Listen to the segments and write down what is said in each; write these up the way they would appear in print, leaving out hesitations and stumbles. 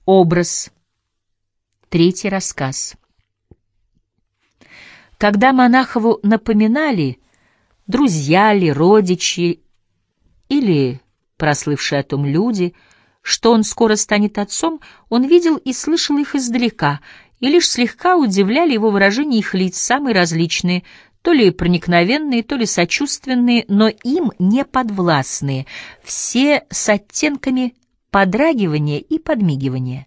Образ. Третий рассказ. Когда Монахову напоминали, друзья ли, родичи или прослывшие о том люди, что он скоро станет отцом, он видел и слышал их издалека, и лишь слегка удивляли его выражения их лиц, самые различные, то ли проникновенные, то ли сочувственные, но им не подвластные, все с оттенками подрагивания и подмигивания.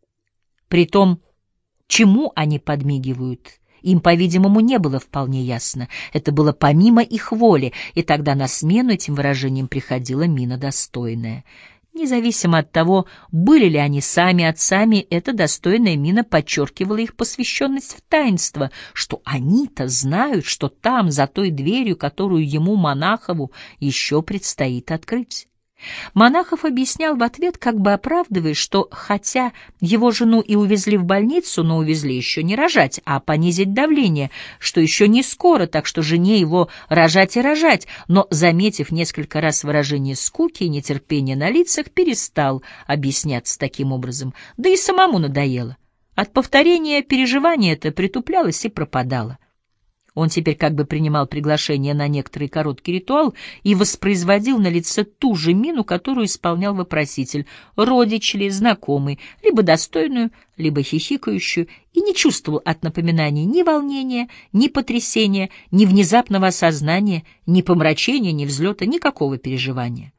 Притом, чему они подмигивают, им, по-видимому, не было вполне ясно. Это было помимо их воли, и тогда на смену этим выражениям приходила мина достойная. Независимо от того, были ли они сами отцами, эта достойная мина подчеркивала их посвященность в таинство, что они-то знают, что там, за той дверью, которую ему, Монахову, еще предстоит открыть. Монахов объяснял в ответ, как бы оправдываясь, что хотя его жену и увезли в больницу, но увезли еще не рожать, а понизить давление, что еще не скоро, так что жене его рожать и рожать, но, заметив несколько раз выражение скуки и нетерпения на лицах, перестал объясняться таким образом, да и самому надоело. От повторения переживания это притуплялось и пропадало. Он теперь как бы принимал приглашение на некоторый короткий ритуал и воспроизводил на лице ту же мину, которую исполнял вопроситель, родич ли, знакомый, либо достойную, либо хихикающую, и не чувствовал от напоминаний ни волнения, ни потрясения, ни внезапного осознания, ни помрачения, ни взлета, никакого переживания.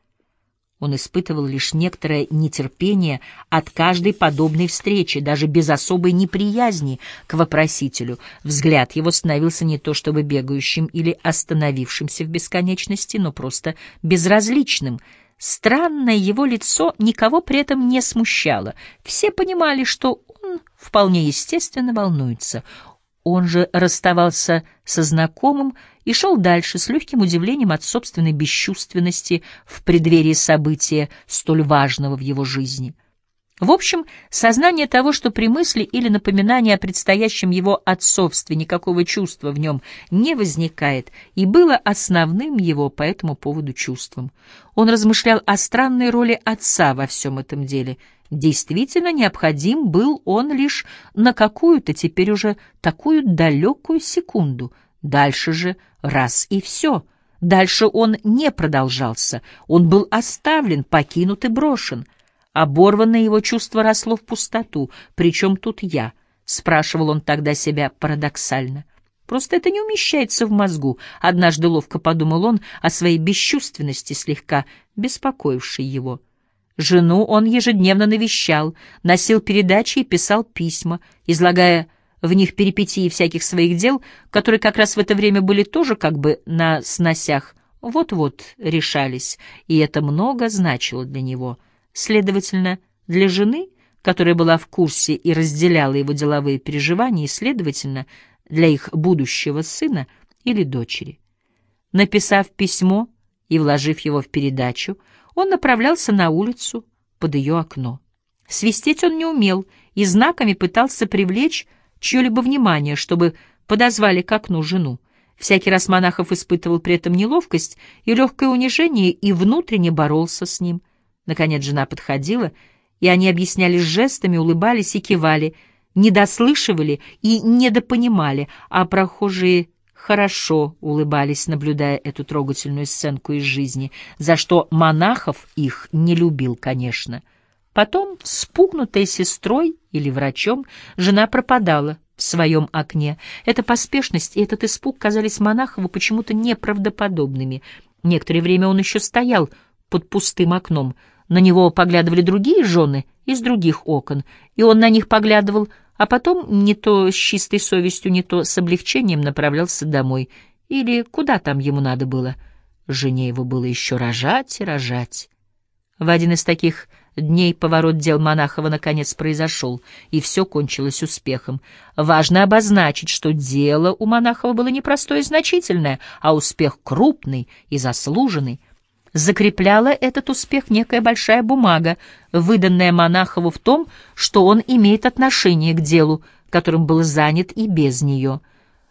Он испытывал лишь некоторое нетерпение от каждой подобной встречи, даже без особой неприязни к вопросителю. Взгляд его становился не то чтобы бегающим или остановившимся в бесконечности, но просто безразличным. Странное его лицо никого при этом не смущало. Все понимали, что он вполне естественно волнуется. Он же расставался со знакомым и шел дальше с легким удивлением от собственной бесчувственности в преддверии события, столь важного в его жизни. В общем, сознание того, что при мысли или напоминании о предстоящем его отцовстве никакого чувства в нем не возникает, и было основным его по этому поводу чувством. Он размышлял о странной роли отца во всем этом деле. Действительно необходим был он лишь на какую-то теперь уже такую далекую секунду. Дальше же раз и все. Дальше он не продолжался. Он был оставлен, покинут и брошен. Оборванное его чувство росло в пустоту. «Причем тут я?» — спрашивал он тогда себя парадоксально. «Просто это не умещается в мозгу», — однажды ловко подумал он о своей бесчувственности, слегка беспокоившей его. Жену он ежедневно навещал, носил передачи и писал письма, излагая в них перипетии всяких своих дел, которые как раз в это время были тоже как бы на сносях, вот-вот решались, и это много значило для него. Следовательно, для жены, которая была в курсе и разделяла его деловые переживания, и, следовательно, для их будущего сына или дочери. Написав письмо и вложив его в передачу, он направлялся на улицу под ее окно. Свистеть он не умел и знаками пытался привлечь чье-либо внимание, чтобы подозвали к окну жену. Всякий раз Монахов испытывал при этом неловкость и легкое унижение и внутренне боролся с ним. Наконец жена подходила, и они объяснялись жестами, улыбались и кивали, недослышивали и недопонимали, а прохожие хорошо улыбались, наблюдая эту трогательную сценку из жизни, за что Монахов их не любил, конечно. Потом, спугнутая сестрой или врачом, жена пропадала в своем окне. Эта поспешность и этот испуг казались Монахову почему-то неправдоподобными. Некоторое время он еще стоял под пустым окном. На него поглядывали другие жены из других окон, и он на них поглядывал, а потом не то с чистой совестью, не то с облегчением направлялся домой. Или куда там ему надо было. Жене его было еще рожать и рожать. В один из таких дней поворот дел Монахова наконец произошел, и все кончилось успехом. Важно обозначить, что дело у Монахова было не простое и значительное, а успех крупный и заслуженный. Закрепляла этот успех некая большая бумага, выданная Монахову в том, что он имеет отношение к делу, которым был занят и без нее.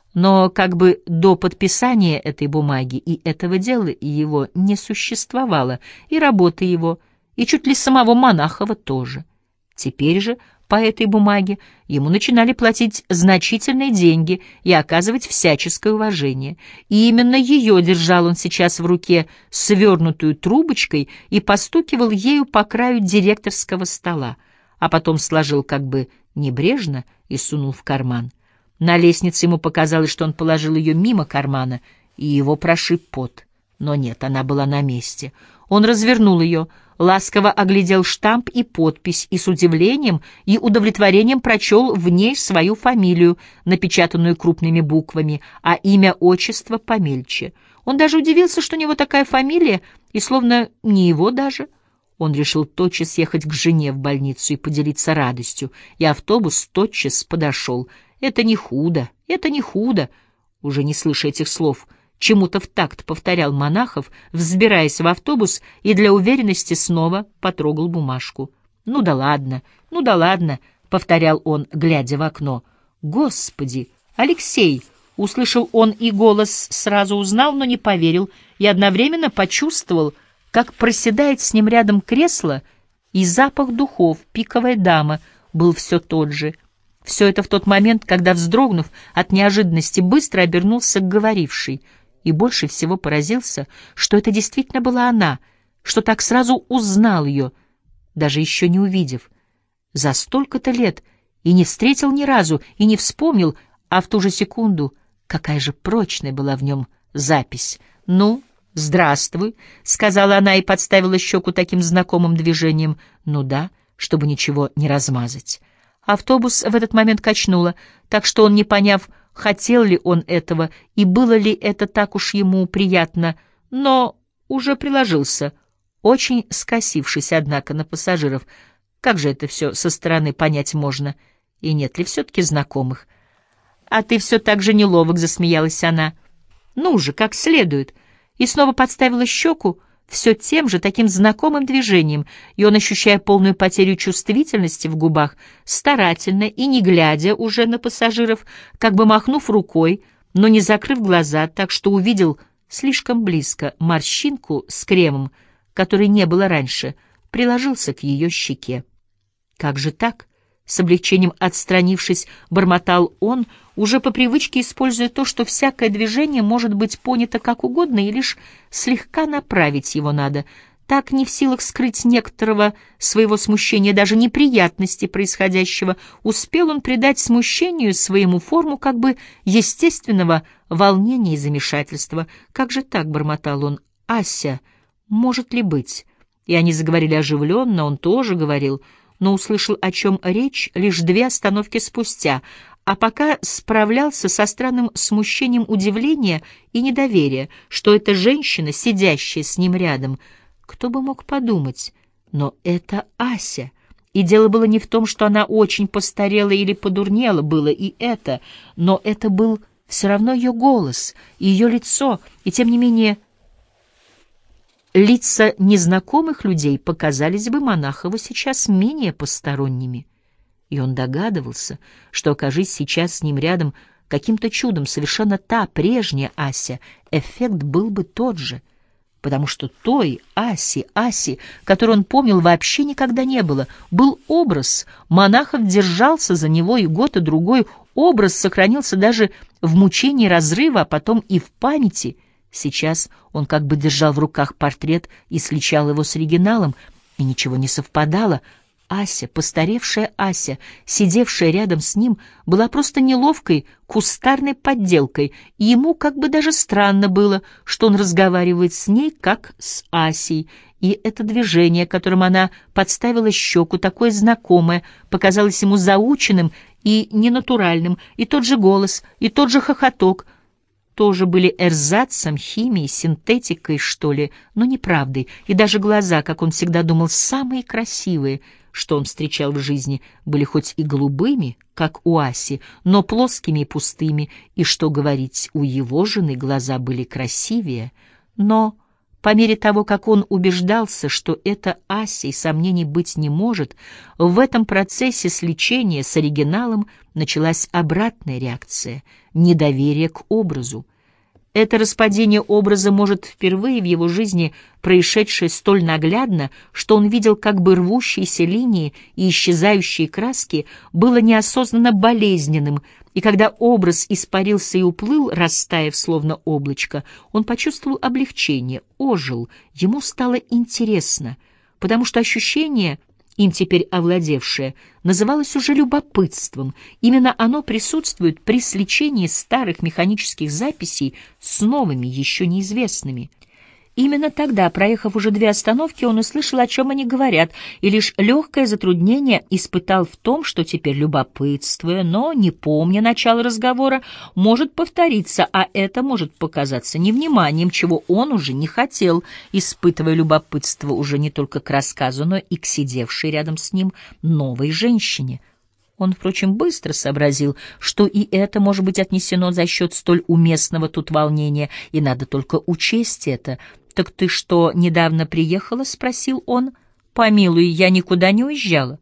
Но как бы до подписания этой бумаги и этого дела его не существовало, и работы его, и чуть ли самого Монахова тоже. Теперь же по этой бумаге ему начинали платить значительные деньги и оказывать всяческое уважение. И именно ее держал он сейчас в руке свернутую трубочкой и постукивал ею по краю директорского стола, а потом сложил как бы небрежно и сунул в карман. На лестнице ему показалось, что он положил ее мимо кармана, и его прошиб пот. Но нет, она была на месте. Он развернул ее, ласково оглядел штамп и подпись и с удивлением и удовлетворением прочел в ней свою фамилию, напечатанную крупными буквами, а имя-отчество помельче. Он даже удивился, что у него такая фамилия, и словно не его даже. Он решил тотчас ехать к жене в больницу и поделиться радостью, и автобус тотчас подошел. «Это не худо, это не худо», уже не слыша этих слов, чему-то в такт повторял Монахов, взбираясь в автобус, и для уверенности снова потрогал бумажку. «Ну да ладно, ну да ладно», — повторял он, глядя в окно. «Господи, Алексей!» — услышал он, и голос сразу узнал, но не поверил, и одновременно почувствовал, как проседает с ним рядом кресло, и запах духов, пиковая дама, был все тот же. Все это в тот момент, когда, вздрогнув от неожиданности, быстро обернулся к говорившей, и больше всего поразился, что это действительно была она, что так сразу узнал ее, даже еще не увидев. За столько-то лет и не встретил ни разу, и не вспомнил, а в ту же секунду какая же прочная была в нем запись. «Ну, здравствуй», — сказала она и подставила щеку таким знакомым движением. «Ну да», чтобы ничего не размазать. Автобус в этот момент качнуло, так что он, не поняв, хотел ли он этого и было ли это так уж ему приятно, но уже приложился, очень скосившись, однако, на пассажиров. Как же это все со стороны понять можно? И нет ли все-таки знакомых? «А ты все так же неловок», — засмеялась она. «Ну же, как следует». И снова подставила щеку, все тем же таким знакомым движением, и он, ощущая полную потерю чувствительности в губах, старательно и не глядя уже на пассажиров, как бы махнув рукой, но не закрыв глаза, так что увидел слишком близко морщинку с кремом, которой не было раньше, приложился к ее щеке. «Как же так?» — с облегчением отстранившись, бормотал он, уже по привычке используя то, что всякое движение может быть понято как угодно, и лишь слегка направить его надо. Так, не в силах скрыть некоторого своего смущения, даже неприятности происходящего, успел он придать смущению своему форму как бы естественного волнения и замешательства. «Как же так?» — бормотал он. «Ася, может ли быть?» И они заговорили оживленно, он тоже говорил, но услышал, о чем речь, лишь 2 остановки спустя, а пока справлялся со странным смущением удивления и недоверия, что эта женщина, сидящая с ним рядом, кто бы мог подумать, но это Ася. И дело было не в том, что она очень постарела или подурнела, было и это, но это был все равно ее голос и ее лицо, и тем не менее лица незнакомых людей показались бы Монахову сейчас менее посторонними. И он догадывался, что, окажись сейчас с ним рядом каким-то чудом совершенно та прежняя Ася, эффект был бы тот же, потому что той Аси, которую он помнил, вообще никогда не было. Был образ, Монахов держался за него, и год, и другой образ сохранился даже в мучении разрыва, а потом и в памяти. Сейчас он как бы держал в руках портрет и сличал его с оригиналом, и ничего не совпадало. Ася, постаревшая Ася, сидевшая рядом с ним, была просто неловкой, кустарной подделкой, и ему как бы даже странно было, что он разговаривает с ней, как с Асей, и это движение, которым она подставила щеку, такое знакомое, показалось ему заученным и ненатуральным, и тот же голос, и тот же хохоток — тоже были эрзацем, химией, синтетикой, что ли, но неправдой, и даже глаза, как он всегда думал, самые красивые, что он встречал в жизни, были хоть и голубыми, как у Аси, но плоскими и пустыми, и, что говорить, у его жены глаза были красивее, но по мере того, как он убеждался, что это Ася и сомнений быть не может, в этом процессе сличения с оригиналом началась обратная реакция — недоверие к образу. Это распадение образа, может, впервые в его жизни происшедшее столь наглядно, что он видел как бы рвущиеся линии и исчезающие краски, было неосознанно болезненным, и когда образ испарился и уплыл, растаяв словно облачко, он почувствовал облегчение, ожил, ему стало интересно, потому что ощущение, им теперь овладевшее, называлось уже любопытством. Именно оно присутствует при сличении старых механических записей с новыми, еще неизвестными. Именно тогда, проехав уже 2 остановки, он услышал, о чем они говорят, и лишь легкое затруднение испытал в том, что теперь, любопытствуя, но не помня начала разговора, может повториться, а это может показаться невниманием, чего он уже не хотел, испытывая любопытство уже не только к рассказу, но и к сидевшей рядом с ним новой женщине. Он, впрочем, быстро сообразил, что и это может быть отнесено за счет столь уместного тут волнения, и надо только учесть это. «Так ты что, недавно приехала?» — спросил он. «Помилуй, я никуда не уезжала».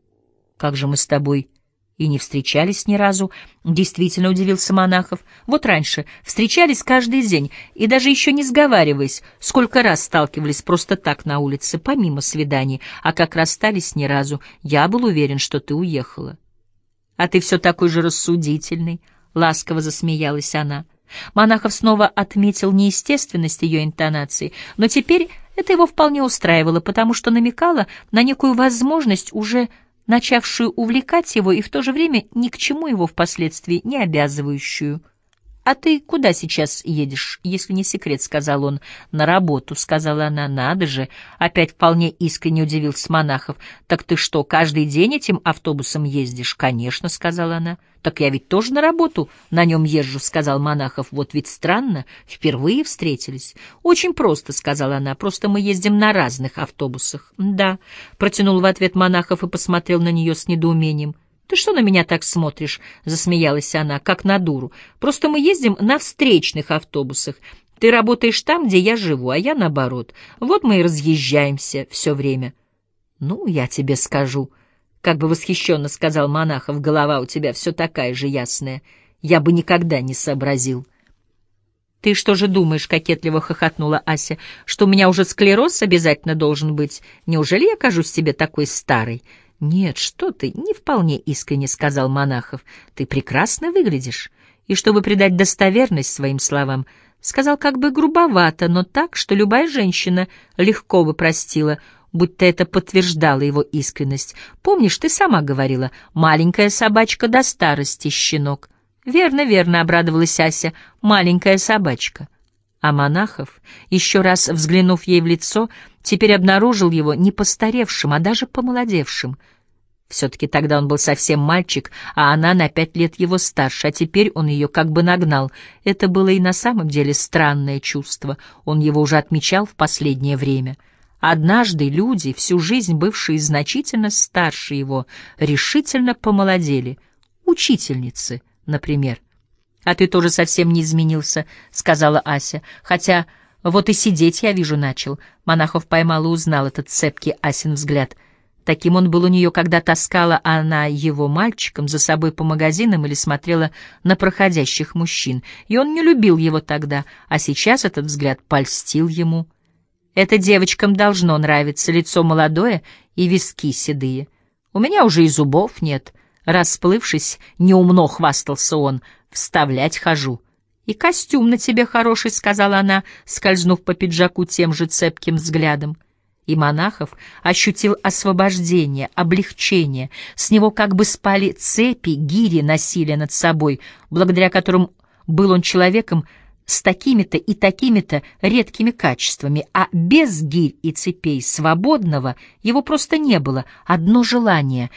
«Как же мы с тобой и не встречались ни разу?» — действительно удивился Монахов. «Вот раньше встречались каждый день, и даже еще не сговариваясь, сколько раз сталкивались просто так на улице, помимо свиданий, а как расстались ни разу. Я был уверен, что ты уехала». «А ты все такой же рассудительный», — ласково засмеялась она. Монахов снова отметил неестественность ее интонации, но теперь это его вполне устраивало, потому что намекало на некую возможность, уже начавшую увлекать его и в то же время ни к чему его впоследствии не обязывающую. «А ты куда сейчас едешь, если не секрет?» — сказал он. «На работу», — сказала она. «Надо же!» — опять вполне искренне удивился Монахов. «Так ты что, каждый день этим автобусом ездишь?» «Конечно», — сказала она. «Так я ведь тоже на работу на нем езжу», — сказал Монахов. «Вот ведь странно, впервые встретились». «Очень просто», — сказала она. «Просто мы ездим на разных автобусах». «Да», — протянул в ответ Монахов и посмотрел на нее с недоумением. «Ты что на меня так смотришь?» — засмеялась она, как на дуру. «Просто мы ездим на встречных автобусах. Ты работаешь там, где я живу, а я наоборот. Вот мы и разъезжаемся все время». «Ну, я тебе скажу», — как бы восхищенно сказал Монахов, «голова у тебя все такая же ясная. Я бы никогда не сообразил». «Ты что же думаешь?» — кокетливо хохотнула Ася, «что у меня уже склероз обязательно должен быть? Неужели я кажусь тебе такой старой?» «Нет, что ты, не вполне искренне», — сказал Монахов. «Ты прекрасно выглядишь». И, чтобы придать достоверность своим словам, сказал как бы грубовато, но так, что любая женщина легко бы простила, будто это подтверждало его искренность. «Помнишь, ты сама говорила, маленькая собачка до старости, щенок». «Верно, верно», — обрадовалась Ася, — «маленькая собачка». А Монахов, еще раз взглянув ей в лицо, теперь обнаружил его не постаревшим, а даже помолодевшим. Все-таки тогда он был совсем мальчик, а она на 5 лет его старше, а теперь он ее как бы нагнал. Это было и на самом деле странное чувство, он его уже отмечал в последнее время. Однажды люди, всю жизнь бывшие значительно старше его, решительно помолодели. Учительницы, например. «А ты тоже совсем не изменился», — сказала Ася. «Хотя вот и сидеть, я вижу, начал». Монахов поймал и узнал этот цепкий Асин взгляд. Таким он был у нее, когда таскала она его мальчиком за собой по магазинам или смотрела на проходящих мужчин. И он не любил его тогда, а сейчас этот взгляд польстил ему. «Это девочкам должно нравиться, лицо молодое и виски седые. У меня уже и зубов нет». Расплывшись, неумно хвастался он. «Вставлять хожу». «И костюм на тебе хороший», — сказала она, скользнув по пиджаку тем же цепким взглядом. И Монахов ощутил освобождение, облегчение. С него как бы спали цепи, гири насилия над собой, благодаря которым был он человеком с такими-то и такими-то редкими качествами, а без гирь и цепей свободного его просто не было. Одно желание,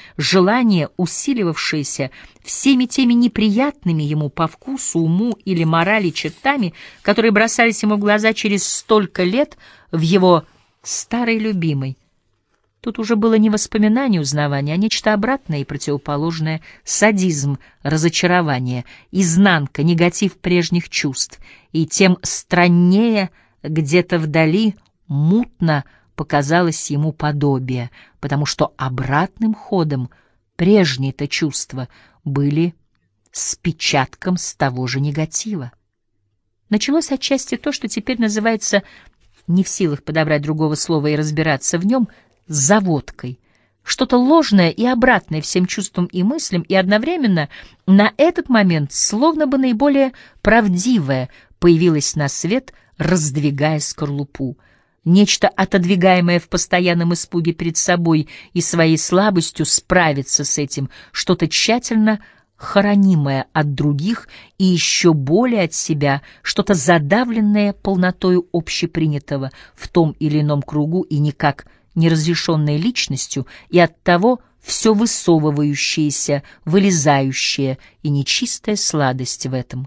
усиливавшееся всеми теми неприятными ему по вкусу, уму или морали чертами, которые бросались ему в глаза через столько лет в его старой любимой. Тут уже было не воспоминание узнавания, а нечто обратное и противоположное — садизм, разочарование, изнанка, негатив прежних чувств. И тем страннее где-то вдали мутно показалось ему подобие, потому что обратным ходом прежние-то чувства были с печатком с того же негатива. Началось отчасти то, что теперь называется, не в силах подобрать другого слова и разбираться в нем, заводкой. Что-то ложное и обратное всем чувствам и мыслям, и одновременно на этот момент, словно бы наиболее правдивое, появилось на свет, раздвигая скорлупу. Нечто, отодвигаемое в постоянном испуге перед собой и своей слабостью справиться с этим, что-то тщательно хоронимое от других и еще более от себя, что-то задавленное полнотою общепринятого в том или ином кругу и никак неразрешенной личностью, и оттого все высовывающееся, вылезающее, и нечистая сладость в этом.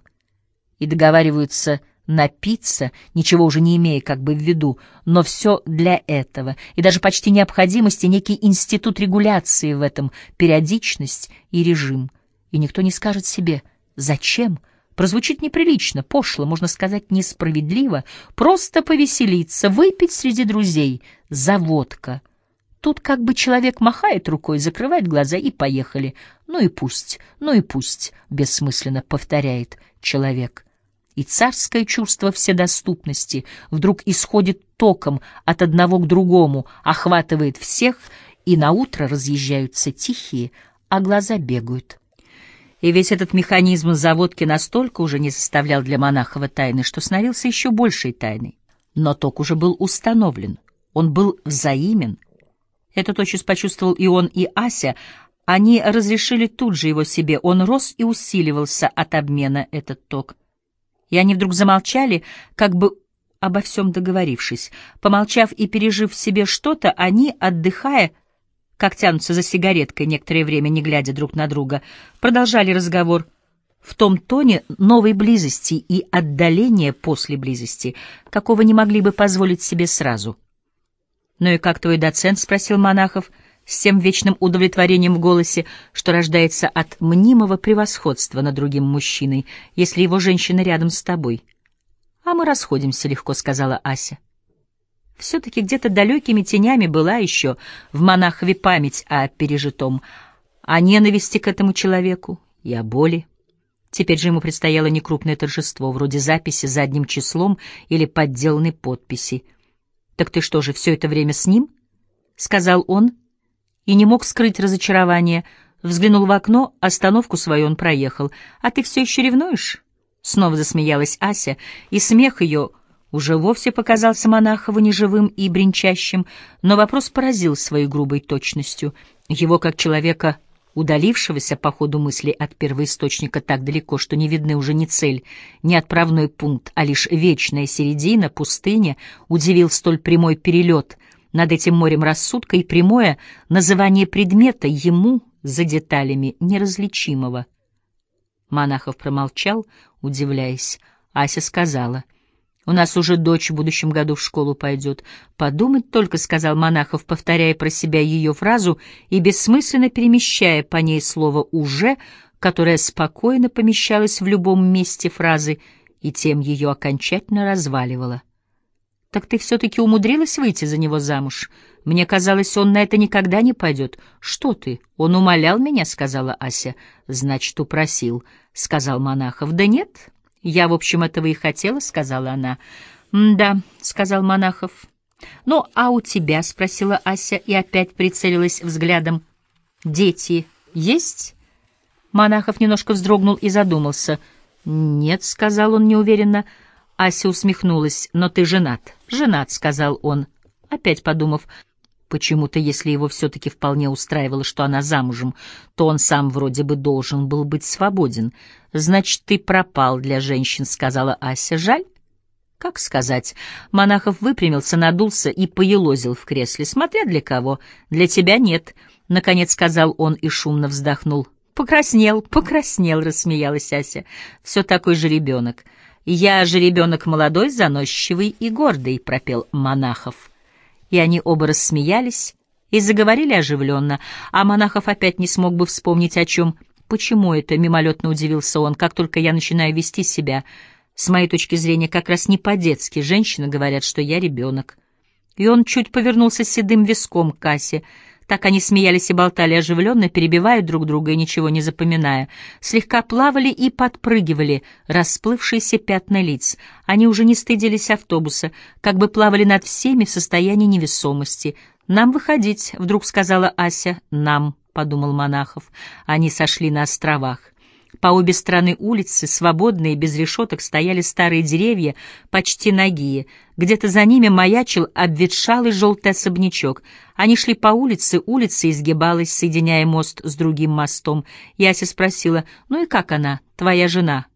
И договариваются напиться, ничего уже не имея как бы в виду, но все для этого, и даже почти необходимость и некий институт регуляции в этом, периодичность и режим. И никто не скажет себе «зачем?». Прозвучит неприлично, пошло, можно сказать, несправедливо. Просто повеселиться, выпить среди друзей. Заводка. Тут как бы человек махает рукой, закрывает глаза и поехали. Ну и пусть, бессмысленно повторяет человек. И царское чувство вседоступности вдруг исходит током от одного к другому, охватывает всех, и наутро разъезжаются тихие, а глаза бегают. И весь этот механизм заводки настолько уже не составлял для Монахова тайны, что становился еще большей тайной. Но ток уже был установлен, он был взаимен. Эту тотчас почувствовал и он, и Ася. Они разрешили тут же его себе, он рос и усиливался от обмена, этот ток. И они вдруг замолчали, как бы обо всем договорившись. Помолчав и пережив в себе что-то, они, отдыхая, как тянутся за сигареткой некоторое время, не глядя друг на друга, продолжали разговор в том тоне новой близости и отдаления после близости, какого не могли бы позволить себе сразу. «Ну и как твой доцент?» — спросил Монахов с тем вечным удовлетворением в голосе, что рождается от мнимого превосходства над другим мужчиной, если его женщина рядом с тобой. «А мы расходимся легко», — сказала Ася. Все-таки где-то далекими тенями была еще в Монахове память о пережитом, о ненависти к этому человеку и о боли. Теперь же ему предстояло некрупное торжество, вроде записи задним числом или подделанной подписи. «Так ты что же, все это время с ним?» — сказал он, и не мог скрыть разочарование. Взглянул в окно, остановку свою он проехал. «А ты все еще ревнуешь?» Снова засмеялась Ася, и смех ее уже вовсе показался Монахову неживым и бренчащим, но вопрос поразил своей грубой точностью. Его, как человека, удалившегося по ходу мысли от первоисточника так далеко, что не видны уже ни цель, ни отправной пункт, а лишь вечная середина, пустыня, удивил столь прямой перелет над этим морем рассудка и прямое называние предмета ему за деталями неразличимого. Монахов промолчал, удивляясь. Ася сказала: «У нас уже дочь в будущем году в школу пойдет». «Подумать только», — сказал Монахов, повторяя про себя ее фразу и бессмысленно перемещая по ней слово «уже», которое спокойно помещалось в любом месте фразы и тем ее окончательно разваливало. «Так ты все-таки умудрилась выйти за него замуж? Мне казалось, он на это никогда не пойдет». «Что ты? Он умолял меня», — сказала Ася. «Значит, упросил», — сказал Монахов. «Да нет, я, в общем, этого и хотела», — сказала она. «Да», — сказал Монахов. «Ну, а у тебя?» — спросила Ася и опять прицелилась взглядом. «Дети есть?» Монахов немножко вздрогнул и задумался. «Нет», — сказал он неуверенно. Ася усмехнулась. «Но ты женат». «Женат», — сказал он, опять подумав. Почему-то, если его все-таки вполне устраивало, что она замужем, то он сам вроде бы должен был быть свободен. «Значит, ты пропал для женщин», — сказала Ася. «Жаль?» «Как сказать?» Монахов выпрямился, надулся и поелозил в кресле. «Смотря для кого. Для тебя нет», — наконец сказал он и шумно вздохнул. «Покраснел», — рассмеялась Ася. «Все такой же ребенок». «Я же ребенок молодой, заносчивый и гордый», — пропел Монахов. И они оба рассмеялись и заговорили оживленно, а Монахов опять не смог бы вспомнить о чем. «Почему это?» — мимолетно удивился он. «Как только я начинаю вести себя, с моей точки зрения, как раз не по-детски, женщины говорят, что я ребенок». И он чуть повернулся седым виском к Асе. Так они смеялись и болтали оживленно, перебивая друг друга и ничего не запоминая. Слегка плавали и подпрыгивали расплывшиеся пятна лиц. Они уже не стыдились автобуса, как бы плавали над всеми в состоянии невесомости. «Нам выходить», — вдруг сказала Ася. «Нам», — подумал Монахов. Они сошли на островах. По обе стороны улицы, свободные, без решеток, стояли старые деревья, почти нагие. Где-то за ними маячил обветшалый желтый особнячок. Они шли по улице, улица изгибалась, соединяя мост с другим мостом. И Ася спросила: «Ну и как она, твоя жена?»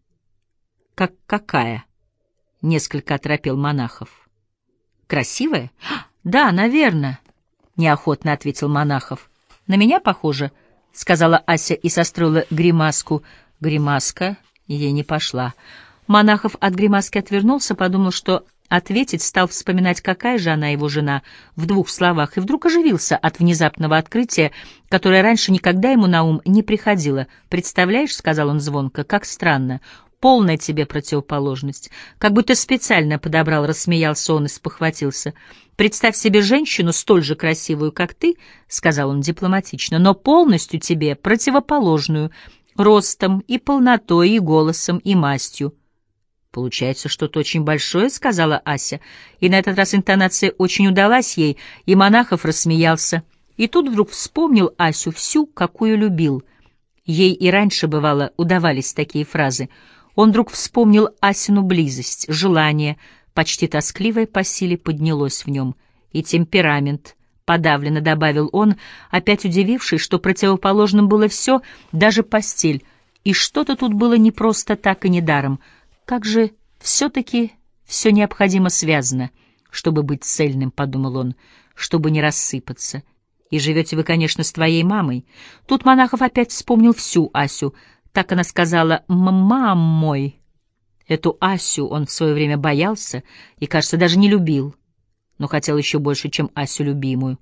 «Как какая?» — несколько оторопел Монахов. «Красивая?» «Да, наверное», — неохотно ответил Монахов. «На меня похоже?» — сказала Ася и состроила гримаску. Гримаска ей не пошла. Монахов от гримаски отвернулся, подумал, что ответить, стал вспоминать, какая же она, его жена, в двух словах, и вдруг оживился от внезапного открытия, которое раньше никогда ему на ум не приходило. «Представляешь, — сказал он звонко, — как странно, полная тебе противоположность. Как будто специально подобрал», — рассмеялся он и спохватился. «Представь себе женщину, столь же красивую, как ты, — сказал он дипломатично, — но полностью тебе противоположную, ростом и полнотой, и голосом, и мастью». «Получается что-то очень большое», — сказала Ася, и на этот раз интонация очень удалась ей, и Монахов рассмеялся. И тут вдруг вспомнил Асю всю, какую любил. Ей и раньше, бывало, удавались такие фразы. Он вдруг вспомнил Асину близость, желание, почти тоскливое по силе поднялось в нем, и темперамент. Подавленно добавил он, опять удивившись, что противоположным было все, даже постель, и что-то тут было не просто так и недаром. Как же все-таки все необходимо связано, чтобы быть цельным, — подумал он, — чтобы не рассыпаться. И живете вы, конечно, с твоей мамой. Тут Монахов опять вспомнил всю Асю. Так она сказала «мамой». Эту Асю он в свое время боялся и, кажется, даже не любил, но хотел еще больше, чем Асю любимую.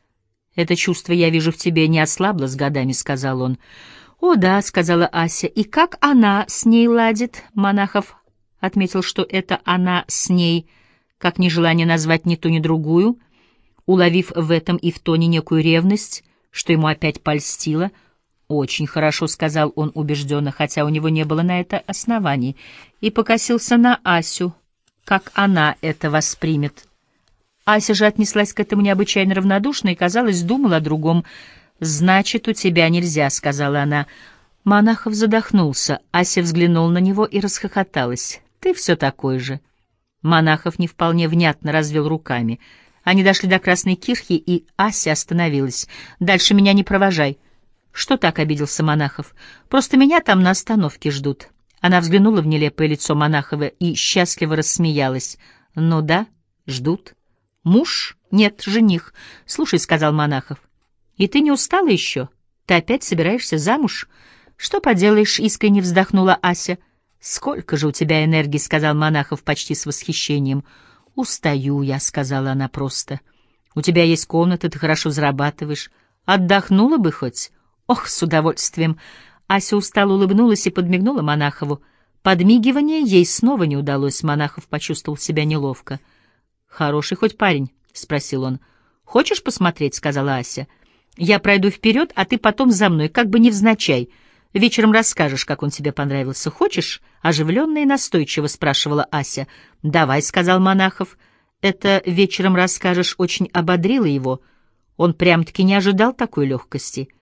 «Это чувство, я вижу, в тебе не ослабло с годами», — сказал он. «О да», — сказала Ася, — «и как она с ней ладит?» Монахов отметил, что это она с ней, как нежелание назвать ни ту, ни другую, уловив в этом и в тоне некую ревность, что ему опять польстило. «Очень хорошо», — сказал он убежденно, хотя у него не было на это оснований, и покосился на Асю, как она это воспримет. Ася же отнеслась к этому необычайно равнодушно и, казалось, думала о другом. «Значит, у тебя нельзя», — сказала она. Монахов задохнулся. Ася взглянула на него и расхохоталась. «Ты все такой же». Монахов не вполне внятно развел руками. Они дошли до Красной Кирхи, и Ася остановилась. «Дальше меня не провожай». «Что так?» — обиделся Монахов. «Просто меня там на остановке ждут». Она взглянула в нелепое лицо Монахова и счастливо рассмеялась. «Ну да, ждут». «Муж? Нет, жених. Слушай», — сказал Монахов, — «и ты не устала еще? Ты опять собираешься замуж?» «Что поделаешь?» — искренне вздохнула Ася. «Сколько же у тебя энергии», — сказал Монахов почти с восхищением. «Устаю я», — сказала она просто. «У тебя есть комната, ты хорошо зарабатываешь. Отдохнула бы хоть?» «Ох, с удовольствием!» Ася устало улыбнулась и подмигнула Монахову. Подмигивание ей снова не удалось. Монахов почувствовал себя неловко. «Хороший хоть парень?» — спросил он. «Хочешь посмотреть?» — сказала Ася. «Я пройду вперед, а ты потом за мной, как бы невзначай. Вечером расскажешь, как он тебе понравился. Хочешь?» — оживленно и настойчиво спрашивала Ася. «Давай», — сказал Монахов. «Это вечером расскажешь» очень ободрило его. Он прям-таки не ожидал такой легкости.